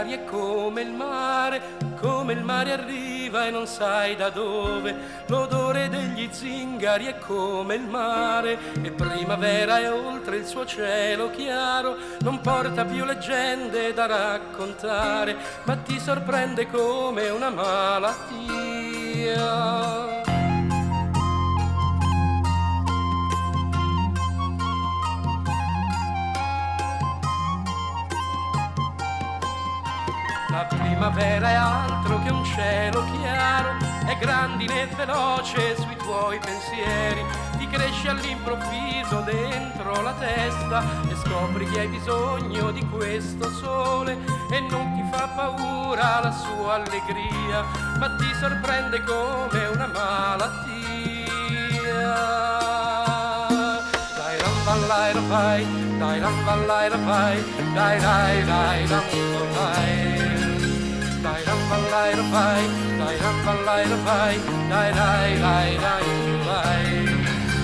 zingari è come il mare arriva e non sai da dove, l'odore degli zingari è come il mare, e primavera è oltre il suo cielo chiaro, non porta più leggende da raccontare, ma ti sorprende come una malattia. La primavera è altro che un cielo chiaro, è grandine e veloce sui tuoi pensieri, ti cresce all'improvviso dentro la testa e scopri che hai bisogno di questo sole e non ti fa paura la sua allegria, ma ti sorprende come una malattia. Dai ram ballai rai, dai ram ballai rai, dai dai dai ram ballai. Dai ram ballai rai, dai ram ballai rai, dai dai dai dai dai.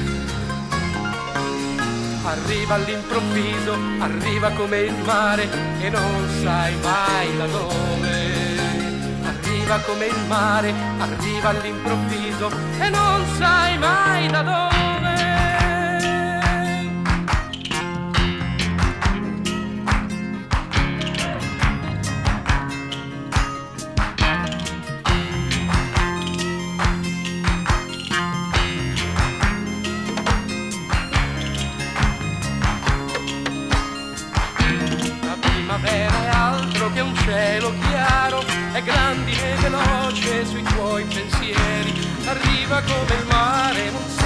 Arriva all'improvviso, arriva come il mare e non sai mai da dove. Arriva come il mare, arriva all'improvviso e non sai mai da dove. Primavera è altro che un cielo chiaro, è grandine e veloce sui tuoi pensieri, arriva come il mare, non